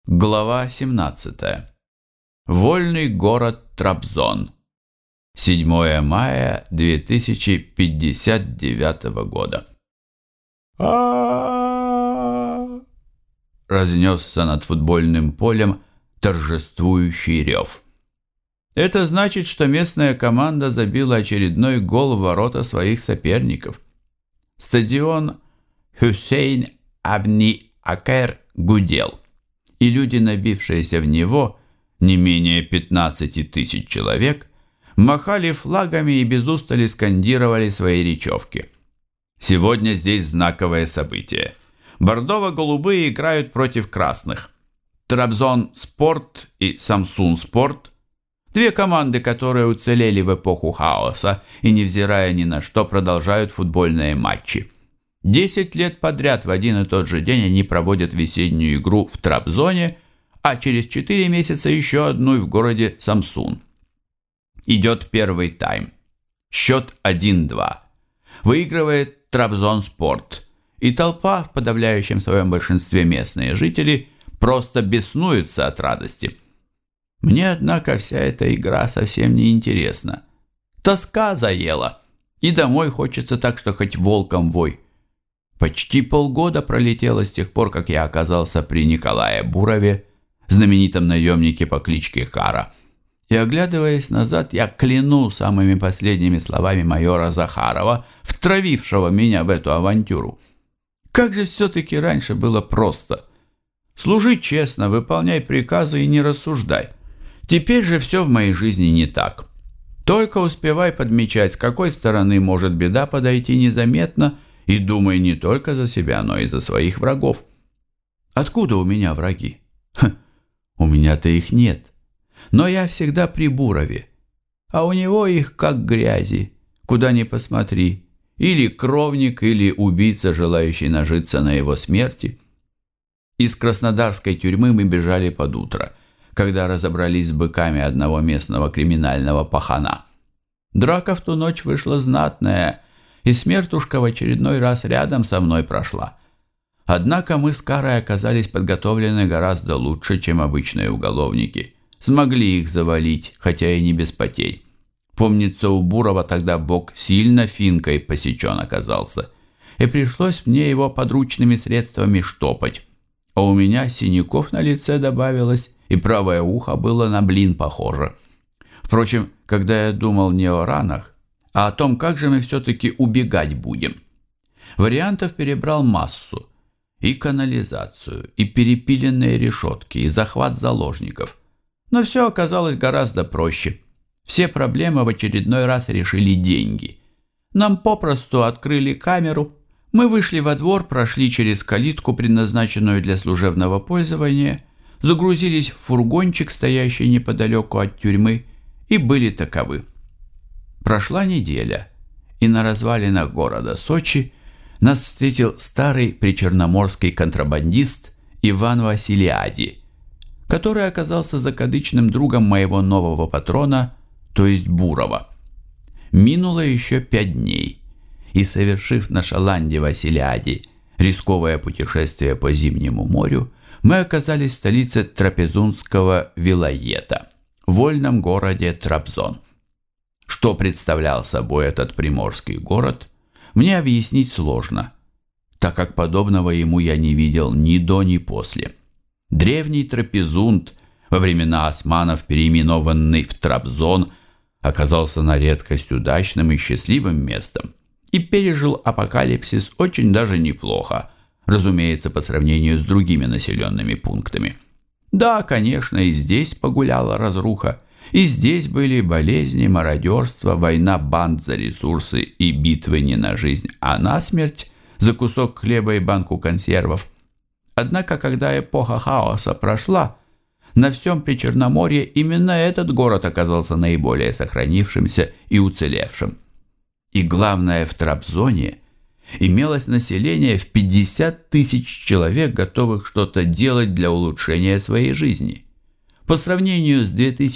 Глава 17. Вольный город Трабзон. 7 мая 2059 года. Разнесся над футбольным полем торжествующий рев. Это значит, что местная команда забила очередной гол в ворота своих соперников. Стадион Хюсейн Абни Акер гудел, и люди, набившиеся в него, не менее 15 тысяч человек, махали флагами и без устали скандировали свои речевки. Сегодня здесь знаковое событие. Бордово-голубые играют против красных. Трабзон Спорт и Самсун Спорт – две команды, которые уцелели в эпоху хаоса и, невзирая ни на что, продолжают футбольные матчи. 10 лет подряд в один и тот же день они проводят весеннюю игру в Трабзоне, а через 4 месяца еще одну в городе Самсун. Идет первый тайм. Счет 1-2. Выигрывает Трабзон Спорт, и толпа, в подавляющем своем большинстве местные жители, просто беснуется от радости. Мне, однако, вся эта игра совсем не интересна. Тоска заела, и домой хочется так, что хоть волком вой. Почти полгода пролетело с тех пор, как я оказался при Николае Бурове, знаменитом наемнике по кличке Кара. И, оглядываясь назад, я кляну самыми последними словами майора Захарова, втравившего меня в эту авантюру. Как же все-таки раньше было просто. Служи честно, выполняй приказы и не рассуждай. Теперь же все в моей жизни не так. Только успевай подмечать, с какой стороны может беда подойти незаметно, и думай не только за себя, но и за своих врагов. Откуда у меня враги? У меня-то их нет. Но я всегда при Бурове. А у него их как грязи, куда ни посмотри. Или кровник, или убийца, желающий нажиться на его смерти. Из краснодарской тюрьмы мы бежали под утро, когда разобрались с быками одного местного криминального пахана. Драка в ту ночь вышла знатная, и смертушка в очередной раз рядом со мной прошла. Однако мы с Карой оказались подготовлены гораздо лучше, чем обычные уголовники. Смогли их завалить, хотя и не без потерь. Помнится, у Бурова тогда бок сильно финкой посечен оказался, и пришлось мне его подручными средствами штопать. А у меня синяков на лице добавилось, и правое ухо было на блин похоже. Впрочем, когда я думал не о ранах, а о том, как же мы все-таки убегать будем. Вариантов перебрал массу. И канализацию, и перепиленные решетки, и захват заложников. Но все оказалось гораздо проще. Все проблемы в очередной раз решили деньги. Нам попросту открыли камеру, мы вышли во двор, прошли через калитку, предназначенную для служебного пользования, загрузились в фургончик, стоящий неподалеку от тюрьмы, и были таковы. Прошла неделя, и на развалинах города Сочи нас встретил старый причерноморский контрабандист Иван Василиади, который оказался закадычным другом моего нового патрона, то есть Бурова. Минуло еще 5 дней, и, совершив на шаланде Василиади рисковое путешествие по Зимнему морю, мы оказались в столице Трапезунского вилайета, вольном городе Трабзон. Что представлял собой этот приморский город, мне объяснить сложно, так как подобного ему я не видел ни до, ни после. Древний Трапезунд, во времена османов переименованный в Трабзон, оказался на редкость удачным и счастливым местом и пережил апокалипсис очень даже неплохо, разумеется, по сравнению с другими населенными пунктами. Да, конечно, и здесь погуляла разруха, и здесь были болезни, мародерство, война банд за ресурсы и битвы не на жизнь, а на смерть за кусок хлеба и банку консервов. Однако, когда эпоха хаоса прошла, на всем Причерноморье именно этот город оказался наиболее сохранившимся и уцелевшим. И главное, в Трабзоне имелось население в 50 тысяч человек, готовых что-то делать для улучшения своей жизни. По сравнению с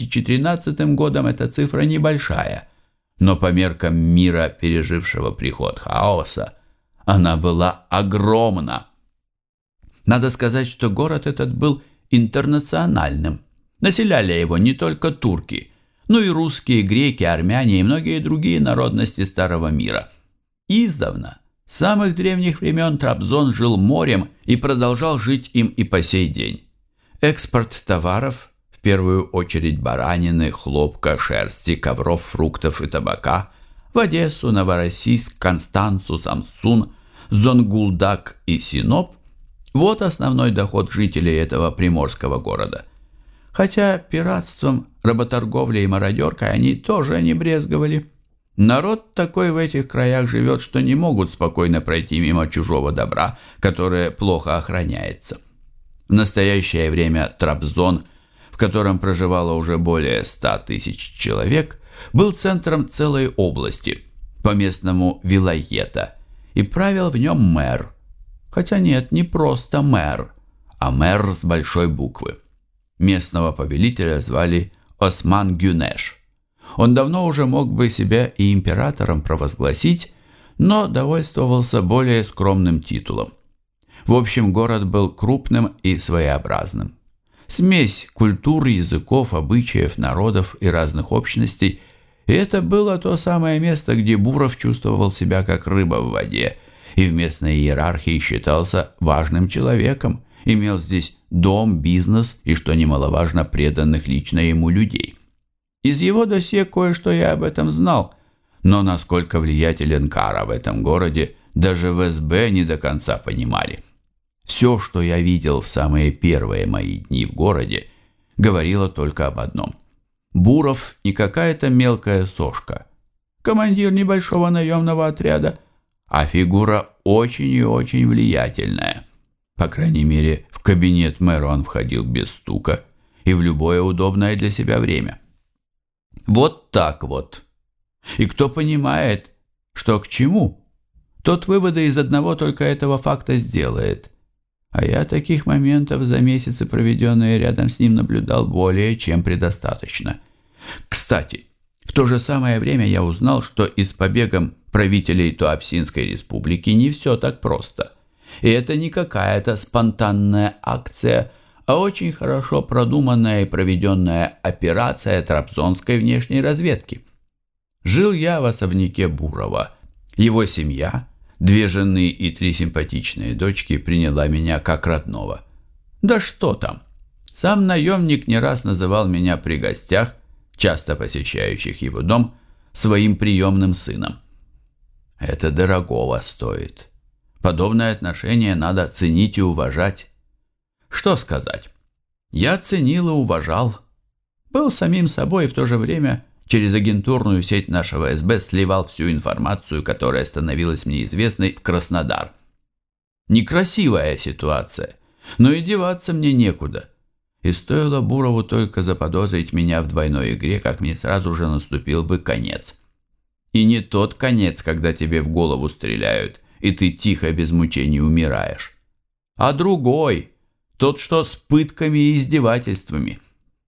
2013 годом эта цифра небольшая, но по меркам мира, пережившего приход хаоса, она была огромна. Надо сказать, что город этот был интернациональным. Населяли его не только турки, но и русские, греки, армяне и многие другие народности Старого мира. Издавна, с самых древних времен, Трабзон жил морем и продолжал жить им и по сей день. Экспорт товаров, в первую очередь баранины, хлопка, шерсти, ковров, фруктов и табака, в Одессу, Новороссийск, Констанцу, Самсун, Зонгулдак и Синоп – вот основной доход жителей этого приморского города. Хотя пиратством, работорговлей и мародеркой они тоже не брезговали. Народ такой в этих краях живет, что не могут спокойно пройти мимо чужого добра, которое плохо охраняется. В настоящее время Трабзон, в котором проживало уже более 100 тысяч человек, был центром целой области, по-местному вилайета, и правил в нем мэр. Хотя нет, не просто мэр, а мэр с большой буквы. Местного повелителя звали Осман Гюнеш. Он давно уже мог бы себя и императором провозгласить, но довольствовался более скромным титулом. В общем, город был крупным и своеобразным. Смесь культур, языков, обычаев, народов и разных общностей, и это было то самое место, где Буров чувствовал себя как рыба в воде, и в местной иерархии считался важным человеком, имел здесь дом, бизнес и, что немаловажно, преданных лично ему людей. Из его досье кое-что я об этом знал, но насколько влиятелен Кара в этом городе, даже в СБ не до конца понимали. Все, что я видел в самые первые мои дни в городе, говорило только об одном. Буров не какая-то мелкая сошка, командир небольшого наемного отряда, а фигура очень и очень влиятельная. По крайней мере, в кабинет мэра он входил без стука и в любое удобное для себя время. Вот так вот. И кто понимает, что к чему, тот выводы из одного только этого факта сделает. А я таких моментов за месяцы, проведенные рядом с ним, наблюдал более чем предостаточно. Кстати, в то же самое время я узнал, что и с побегом правителей Туапсинской республики не все так просто. И это не какая-то спонтанная акция, а очень хорошо продуманная и проведенная операция Трабзонской внешней разведки. Жил я в особняке Бурова. Его семья, 2 жены и 3 симпатичные дочки, приняла меня как родного. Да что там! Сам наемник не раз называл меня при гостях, часто посещающих его дом, своим приемным сыном. Это дорогого стоит. Подобное отношение надо ценить и уважать. Что сказать? Я ценил и уважал. Был самим собой и в то же время через агентурную сеть нашего СБ сливал всю информацию, которая становилась мне известной, в Краснодар. Некрасивая ситуация, но и деваться мне некуда. И стоило Бурову только заподозрить меня в двойной игре, как мне сразу же наступил бы конец. И не тот конец, когда тебе в голову стреляют, и ты тихо без мучений умираешь, а другой, тот, что с пытками и издевательствами.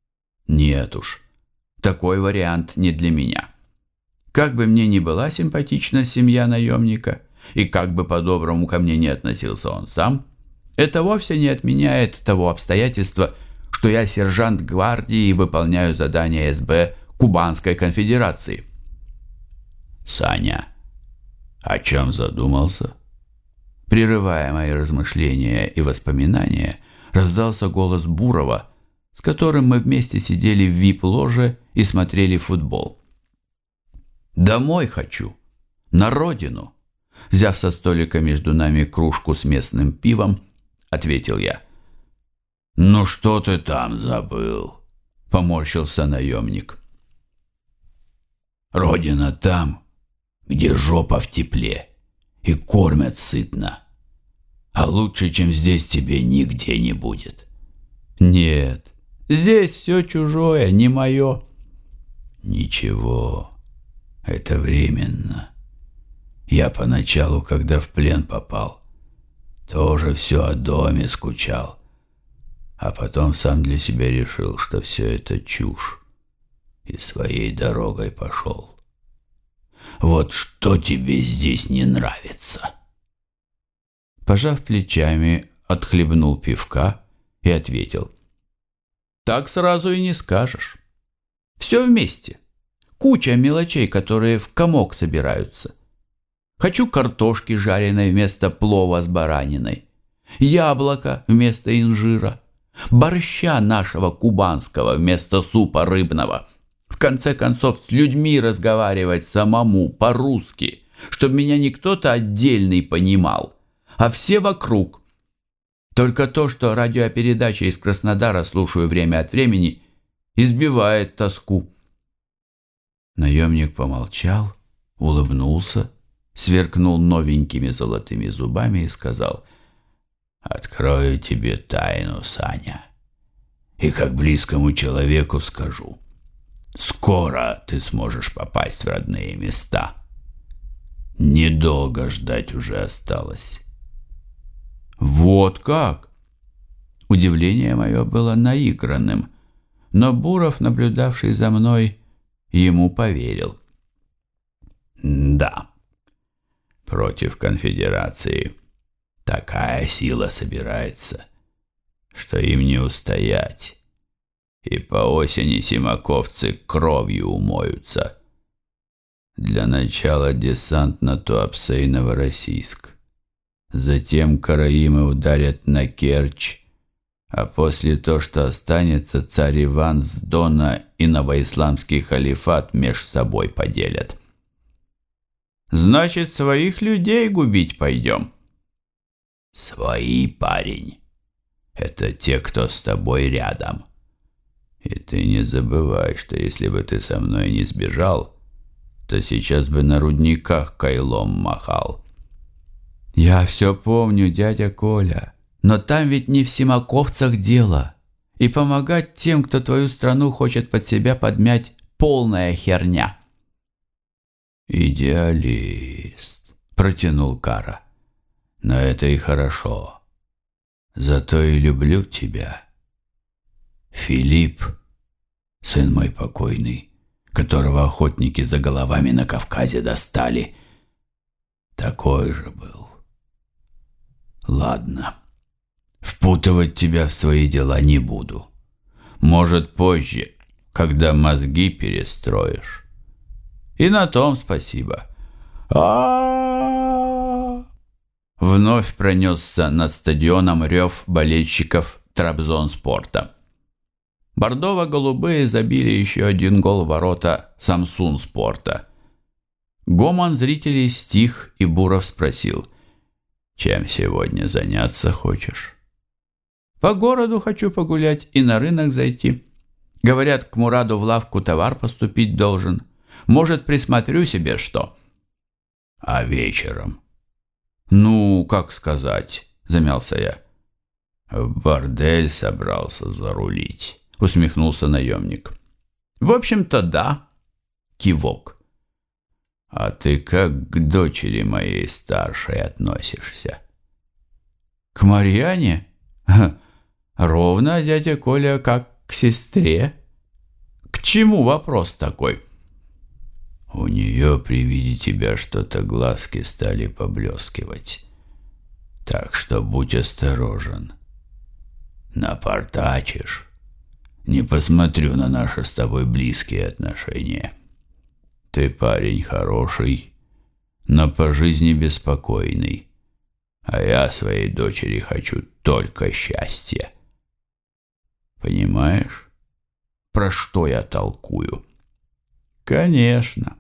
Нет уж, такой вариант не для меня. Как бы мне ни была симпатична семья наемника, и как бы по-доброму ко мне не относился он сам, это вовсе не отменяет того обстоятельства, что я сержант гвардии и выполняю задания СБ Кубанской конфедерации. Саня, о чем задумался? Прерывая мои размышления и воспоминания, раздался голос Бурова, с которым мы вместе сидели в вип-ложе и смотрели футбол. «Домой хочу, на родину!» Взяв со столика между нами кружку с местным пивом, ответил я. «Ну что ты там забыл?» — поморщился наемник. «Родина там, где жопа в тепле и кормят сытно. А лучше, чем здесь, тебе нигде не будет». «Нет, здесь все чужое, не мое». «Ничего, это временно. Я поначалу, когда в плен попал, тоже все о доме скучал, а потом сам для себя решил, что все это чушь, и своей дорогой пошел. Вот что тебе здесь не нравится?» Пожав плечами, отхлебнул пивка и ответил. Так сразу и не скажешь. Все вместе. Куча мелочей, которые в комок собираются. Хочу картошки жареной вместо плова с бараниной, яблоко вместо инжира, борща нашего кубанского вместо супа рыбного. В конце концов, с людьми разговаривать самому, по-русски, чтобы меня не кто-то отдельный понимал, а все вокруг. Только то, что радиопередачи из Краснодара слушаю время от времени, избивает тоску. Наемник помолчал, улыбнулся, сверкнул новенькими золотыми зубами и сказал: «Открою тебе тайну, Саня, и как близкому человеку скажу. Скоро ты сможешь попасть в родные места. Недолго ждать уже осталось». «Вот как?» Удивление мое было наигранным, но Буров, наблюдавший за мной, ему поверил. «Да, против конфедерации такая сила собирается, что им не устоять, и по осени симаковцы кровью умоются. Для начала десант на Туапсе и Новороссийск. Затем караимы ударят на Керчь, а после то, что останется, царь Иван с Дона и новоисламский халифат меж собой поделят». «Значит, своих людей губить пойдем?» «Свои, парень. Это те, кто с тобой рядом. И ты не забывай, что если бы ты со мной не сбежал, то сейчас бы на рудниках кайлом махал». «Я все помню, дядя Коля, но там ведь не в симаковцах дело, и помогать тем, кто твою страну хочет под себя подмять, полная херня». «Идеалист», — протянул Кара. «Но это и хорошо. Зато и люблю тебя. Филипп, сын мой покойный, которого охотники за головами на Кавказе достали, такой же был. Ладно, впутывать тебя в свои дела не буду. Может, позже, когда мозги перестроишь. И на том спасибо». Вновь пронесся над стадионом рев болельщиков Трабзонспорта. Бордово-голубые забили еще один гол в ворота Самсун-спорта. Гомон зрителей стих, и Буров спросил: «Чем сегодня заняться хочешь?» «По городу хочу погулять и на рынок зайти. Говорят, к Мураду в лавку товар поступить должен. Может, присмотрю себе что». «А вечером?» «Ну, как сказать», — замялся я. «В бордель собрался зарулить», — усмехнулся наемник. «В общем-то, да», — кивок. «А ты как к дочери моей старшей относишься?» «К Марьяне? Ровно, дядя Коля, как к сестре. К чему вопрос такой?» «У нее при виде тебя что-то глазки стали поблескивать. Так что будь осторожен. Напортачишь. Не посмотрю на наши с тобой близкие отношения. Ты парень хороший, но по жизни беспокойный. А я своей дочери хочу только счастья. Понимаешь, про что я толкую?» «Конечно».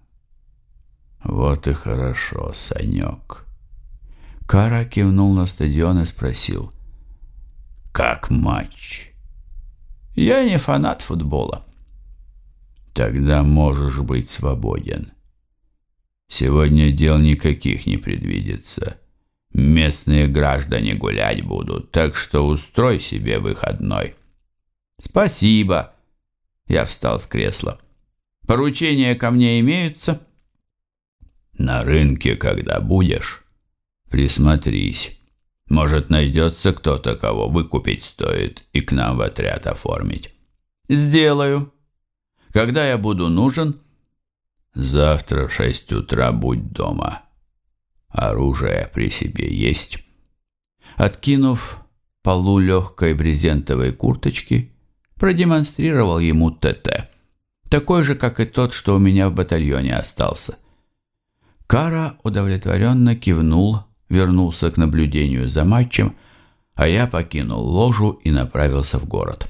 «Вот и хорошо, Санек». Кара кивнул на стадион и спросил: «Как матч?» «Я не фанат футбола». «Тогда можешь быть свободен. Сегодня дел никаких не предвидится. Местные граждане гулять будут, так что устрой себе выходной». «Спасибо». Я встал с кресла. «Поручения ко мне имеются?» «На рынке, когда будешь, присмотрись. Может, найдется кто-то, кого выкупить стоит, и к нам в отряд оформить». «Сделаю. Когда я буду нужен?» «Завтра в 6 утра будь дома. Оружие при себе есть?» Откинув полу легкой брезентовой курточки, продемонстрировал ему ТТ. Такой же, как и тот, что у меня в батальоне остался. Кара удовлетворенно кивнул, вернулся к наблюдению за матчем, а я покинул ложу и направился в город.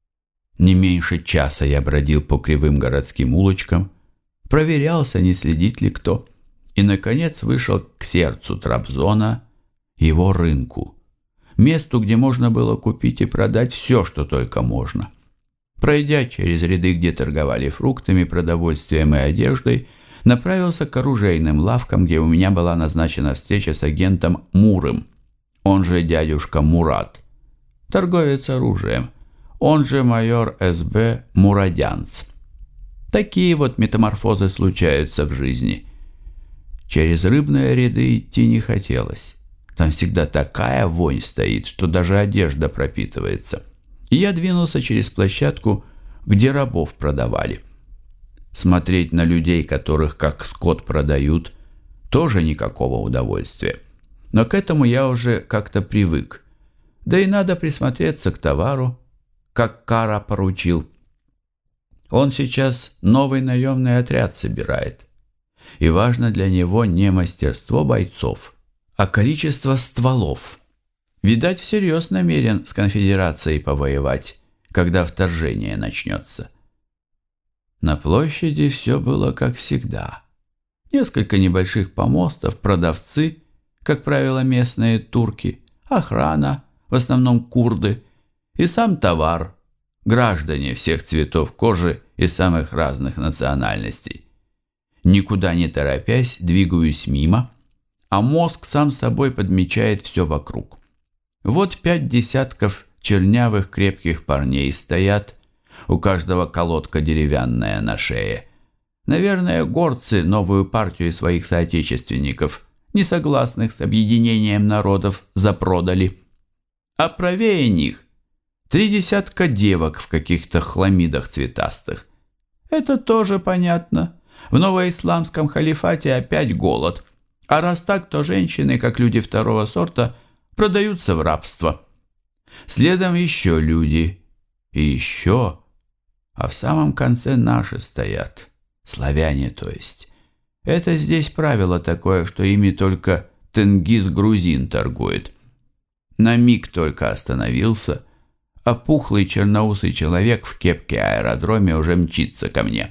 Не меньше часа я бродил по кривым городским улочкам, проверялся, не следит ли кто, и, наконец, вышел к сердцу Трабзона, его рынку, месту, где можно было купить и продать все, что только можно. Пройдя через ряды, где торговали фруктами, продовольствием и одеждой, направился к оружейным лавкам, где у меня была назначена встреча с агентом Мурым, он же дядюшка Мурат, торговец оружием, он же майор СБ Мурадянц. Такие вот метаморфозы случаются в жизни. Через рыбные ряды идти не хотелось. Там всегда такая вонь стоит, что даже одежда пропитывается. И я двинулся через площадку, где рабов продавали. Смотреть на людей, которых как скот продают, тоже никакого удовольствия. Но к этому я уже как-то привык. Да и надо присмотреться к товару, как Кара поручил. Он сейчас новый наемный отряд собирает. И важно для него не мастерство бойцов, а количество стволов. Видать, всерьез намерен с конфедерацией повоевать, когда вторжение начнется. На площади все было как всегда. Несколько небольших помостов, продавцы, как правило, местные турки, охрана, в основном курды, и сам товар, граждане всех цветов кожи и самых разных национальностей. Никуда не торопясь, двигаюсь мимо, а мозг сам собой подмечает все вокруг. Вот 5 десятков чернявых крепких парней стоят, у каждого колодка деревянная на шее. Наверное, горцы новую партию своих соотечественников, не согласных с объединением народов, запродали. А правее них 3 десятка девок в каких-то хламидах цветастых. Это тоже понятно. В новоисламском халифате опять голод. А раз так, то женщины, как люди второго сорта, продаются в рабство. Следом еще люди. И еще. А в самом конце наши стоят. Славяне, то есть. Это здесь правило такое, что ими только Тенгиз-грузин торгует. На миг только остановился, а пухлый черноусый человек в кепке аэродроме уже мчится ко мне.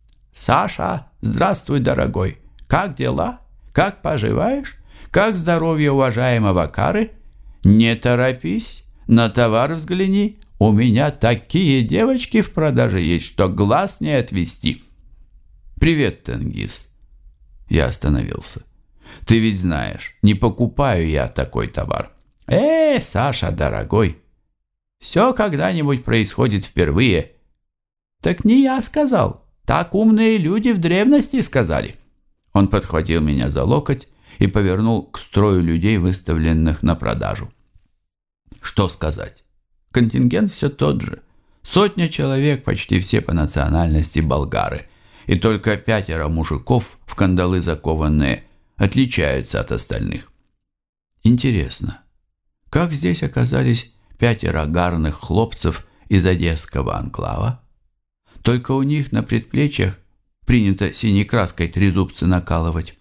«Саша, здравствуй, дорогой! Как дела? Как поживаешь? Как здоровье уважаемого Кары? Не торопись, на товар взгляни. У меня такие девочки в продаже есть, что глаз не отвести». «Привет, Тенгиз». Я остановился. «Ты ведь знаешь, не покупаю я такой товар». Саша, дорогой, все когда-нибудь происходит впервые». «Так не я сказал, так умные люди в древности сказали». Он подхватил меня за локоть и повернул к строю людей, выставленных на продажу. Что сказать? Контингент все тот же. 100 человек, почти все по национальности болгары. И только 5 мужиков, в кандалы закованные, отличаются от остальных. Интересно, как здесь оказались 5 гарных хлопцев из одесского анклава? Только у них на предплечьях принято синей краской трезубцы накалывать.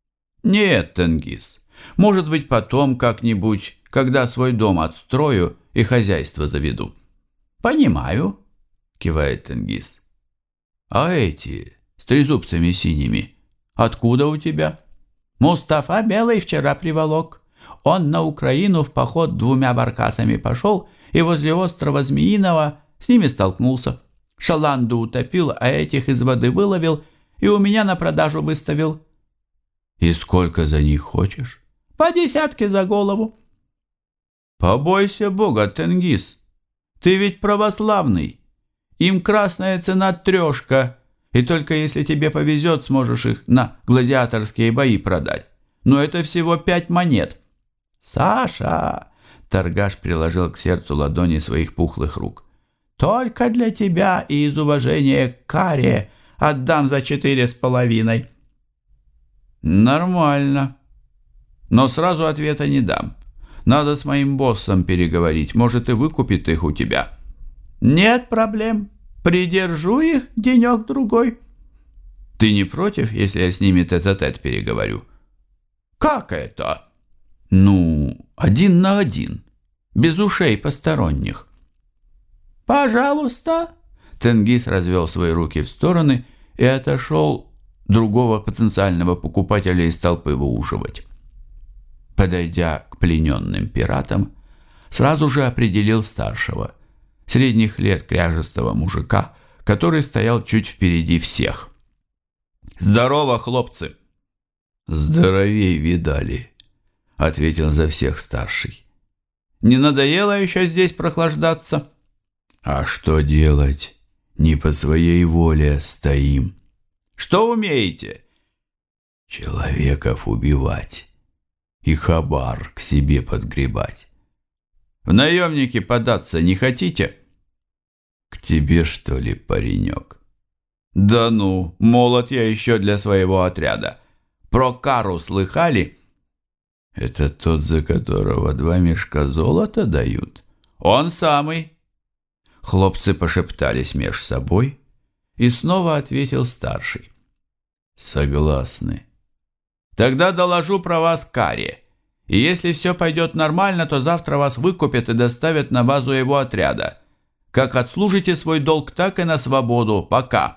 Нет, Тенгиз, может быть, потом как-нибудь, когда свой дом отстрою и хозяйство заведу. Понимаю, кивает Тенгиз. А эти с трезубцами синими откуда у тебя? Мустафа Белый вчера приволок. Он на Украину в поход 2 баркасами пошел и возле острова Змеиного с ними столкнулся. Шаланду утопил, а этих из воды выловил и у меня на продажу выставил. И сколько за них хочешь? По 10 за голову. Побойся Бога, Тенгиз. Ты ведь православный. Им красная цена 3, и только если тебе повезет, сможешь их на гладиаторские бои продать. Но это всего 5 монет. Саша, торгаш приложил к сердцу ладони своих пухлых рук. Только для тебя и из уважения к Каре отдам за 4,5. Нормально. Но сразу ответа не дам. Надо с моим боссом переговорить, может, и выкупит их у тебя. Нет проблем. Придержу их денек-другой. Ты не против, если я с ними тет-а-тет переговорю? Как это? Ну, 1 на 1, без ушей посторонних. Пожалуйста. Тенгиз развел свои руки в стороны и отошел другого потенциального покупателя из толпы выуживать. Подойдя к плененным пиратам, сразу же определил старшего, средних лет кряжестого мужика, который стоял чуть впереди всех. «Здорово, хлопцы!» «Здоровей видали», — ответил за всех старший. «Не надоело еще здесь прохлаждаться?» «А что делать? Не по своей воле стоим». «Что умеете?» «Человеков убивать и хабар к себе подгребать». «В наемники податься не хотите?» «К тебе, что ли, паренек?» «Да ну, молод я еще для своего отряда. Про Кару слыхали?» «Это тот, за которого 2 мешка золота дают?» «Он самый». Хлопцы пошептались меж собой, и снова ответил старший. «Согласны». «Тогда доложу про вас Каре. И если все пойдет нормально, то завтра вас выкупят и доставят на базу его отряда. Как отслужите свой долг, так и на свободу. Пока».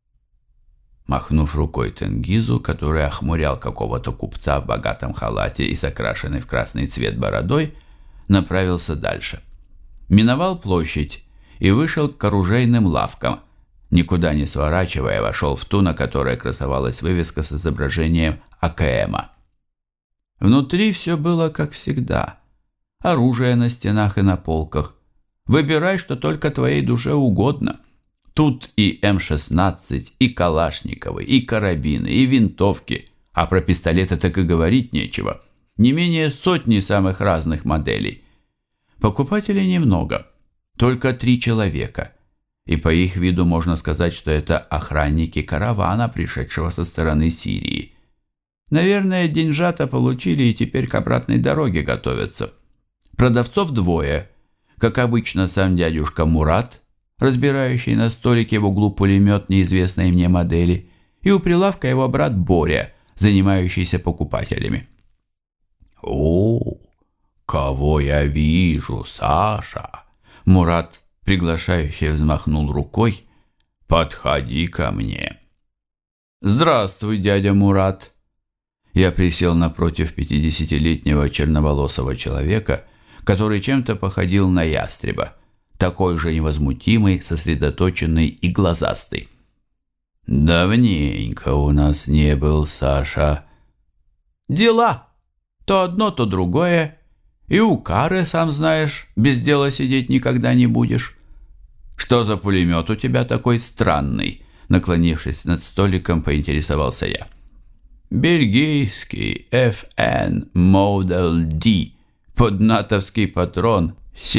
Махнув рукой Тенгизу, который охмурял какого-то купца в богатом халате и с окрашенной в красный цвет бородой, направился дальше. Миновал площадь и вышел к оружейным лавкам. Никуда не сворачивая, вошел в ту, на которой красовалась вывеска с изображением АКМа. Внутри все было как всегда. Оружие на стенах и на полках. Выбирай, что только твоей душе угодно. Тут и М-16, и калашниковы, и карабины, и винтовки. А про пистолеты так и говорить нечего. Не менее 100 самых разных моделей. Покупателей немного. Только 3 человека. И по их виду можно сказать, что это охранники каравана, пришедшего со стороны Сирии. Наверное, деньжата получили и теперь к обратной дороге готовятся. Продавцов 2. Как обычно, сам дядюшка Мурат, разбирающий на столике в углу пулемет неизвестной мне модели, и у прилавка его брат Боря, занимающийся покупателями. «О, кого я вижу, Саша!» Мурат, приглашающе взмахнул рукой. «Подходи ко мне». «Здравствуй, дядя Мурат». Я присел напротив 50-летнего черноволосого человека, который чем-то походил на ястреба, такой же невозмутимый, сосредоточенный и глазастый. «Давненько у нас не был, Саша». «Дела. То одно, то другое. И у Кары, сам знаешь, без дела сидеть никогда не будешь. Что за пулемет у тебя такой странный?» Наклонившись над столиком, поинтересовался я. «Бельгийский FN Model D под натовский патрон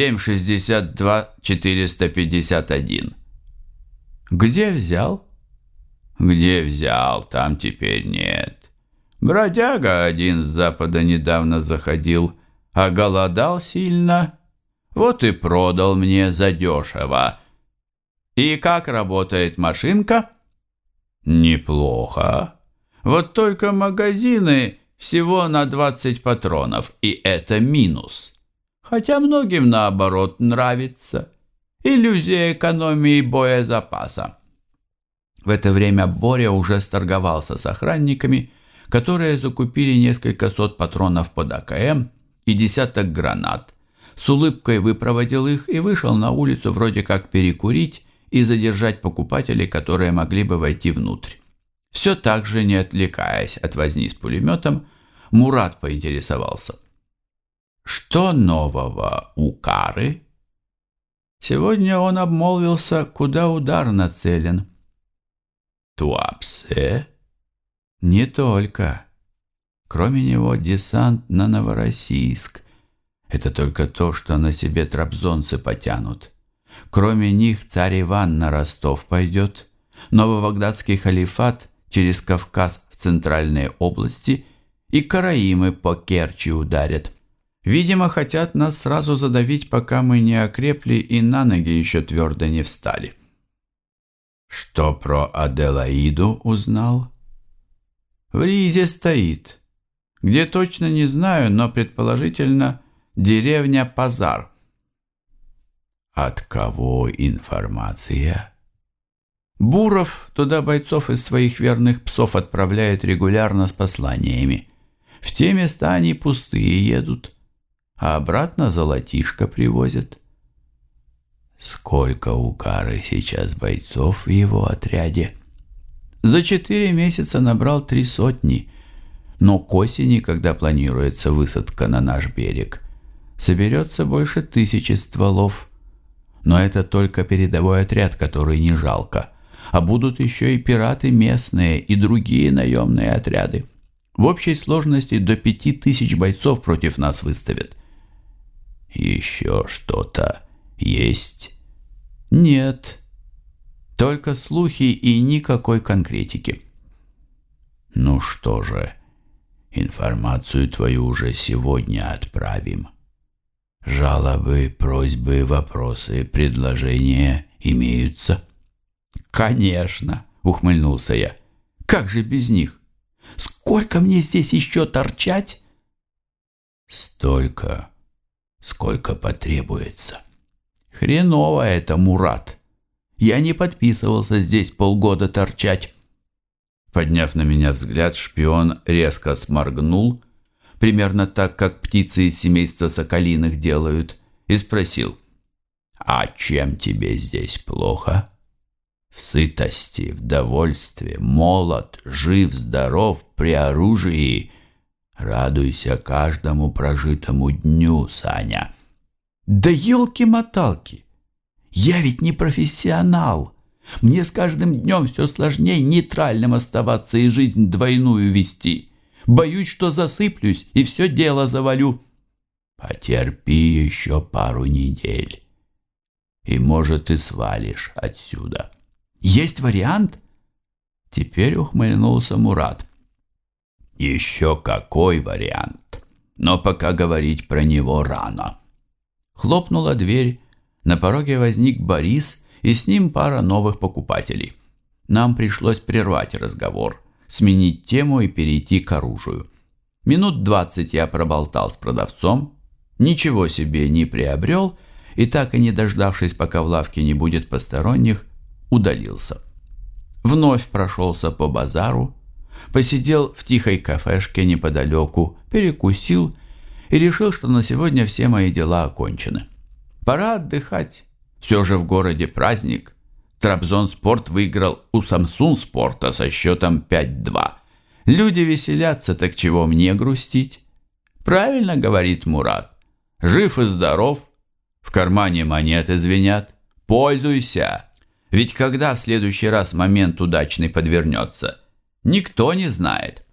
7,62-451. «Где взял?» «Где взял, там теперь нет. Бродяга один с запада недавно заходил, а голодал сильно. Вот и продал мне задешево. И как работает машинка?» «Неплохо. Вот только магазины всего на 20 патронов, и это минус. Хотя многим, наоборот, нравится. Иллюзия экономии боезапаса». В это время Боря уже сторговался с охранниками, которые закупили несколько сот патронов под АКМ и десяток гранат. С улыбкой выпроводил их и вышел на улицу вроде как перекурить и задержать покупателей, которые могли бы войти внутрь. Все так же, не отвлекаясь от возни с пулеметом, Мурат поинтересовался. «Что нового у Кары?» Сегодня он обмолвился, куда удар нацелен. «Туапсе?» «Не только. Кроме него десант на Новороссийск. Это только то, что на себе трабзонцы потянут. Кроме них царь Иван на Ростов пойдет, Новобагдадский халифат через Кавказ в центральные области и караимы по Керчи ударят. Видимо, хотят нас сразу задавить, пока мы не окрепли и на ноги еще твердо не встали. Что про Аделаиду узнал? В Ризе стоит. Где точно не знаю, но предположительно деревня Пазар. От кого информация? Буров туда бойцов из своих верных псов отправляет регулярно с посланиями. В те места они пустые едут, а обратно золотишко привозят. Сколько у Кары сейчас бойцов в его отряде? За 4 месяца набрал 300, но к осени, когда планируется высадка на наш берег, соберется больше 1000 стволов. Но это только передовой отряд, который не жалко. А будут еще и пираты местные и другие наемные отряды. В общей сложности до 5000 бойцов против нас выставят. Еще что-то есть? Нет. Только слухи и никакой конкретики. Ну что же, информацию твою уже сегодня отправим. Жалобы, просьбы, вопросы, предложения имеются? Конечно, ухмыльнулся я. Как же без них? Сколько мне здесь еще торчать? Столько, сколько потребуется. Хреново это, Мурат. Я не подписывался здесь полгода торчать. Подняв на меня взгляд, шпион резко сморгнул, примерно так, как птицы из семейства соколиных делают, и спросил: «А чем тебе здесь плохо?» «В сытости, в довольстве, молод, жив, здоров, при оружии. Радуйся каждому прожитому дню, Саня». «Да елки-моталки! Я ведь не профессионал. Мне с каждым днем все сложнее нейтральным оставаться и жизнь двойную вести. Боюсь, что засыплюсь и все дело завалю». «Потерпи еще пару недель, и, может, и свалишь отсюда». «Есть вариант?» Теперь ухмыльнулся Мурат. «Еще какой вариант? Но пока говорить про него рано». Хлопнула дверь, на пороге возник Борис, и с ним пара новых покупателей. Нам пришлось прервать разговор, сменить тему и перейти к оружию. Минут 20 я проболтал с продавцом, ничего себе не приобрел, и так и не дождавшись, пока в лавке не будет посторонних, удалился. Вновь прошелся по базару, посидел в тихой кафешке неподалеку, перекусил и решил, что на сегодня все мои дела окончены. Пора отдыхать. Все же в городе праздник. Трабзонспорт выиграл у Самсун Спорта со счетом 5-2. Люди веселятся, так чего мне грустить? Правильно говорит Мурат. Жив и здоров, в кармане монеты звенят. Пользуйся. Ведь когда в следующий раз момент удачный подвернется, никто не знает.